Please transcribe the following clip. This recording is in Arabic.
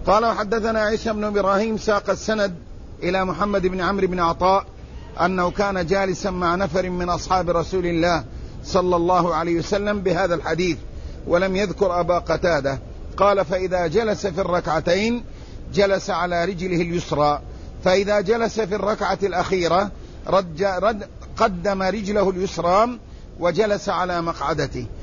قال وحدثنا عيسى بن إبراهيم ساق السند إلى محمد بن عمرو بن عطاء أنه كان جالسا مع نفر من أصحاب رسول الله صلى الله عليه وسلم بهذا الحديث ولم يذكر أبا قتادة. قال فإذا جلس في الركعتين جلس على رجله اليسرى، فإذا جلس في الركعة الأخيرة قدم رجله اليسرى وجلس على مقعدته.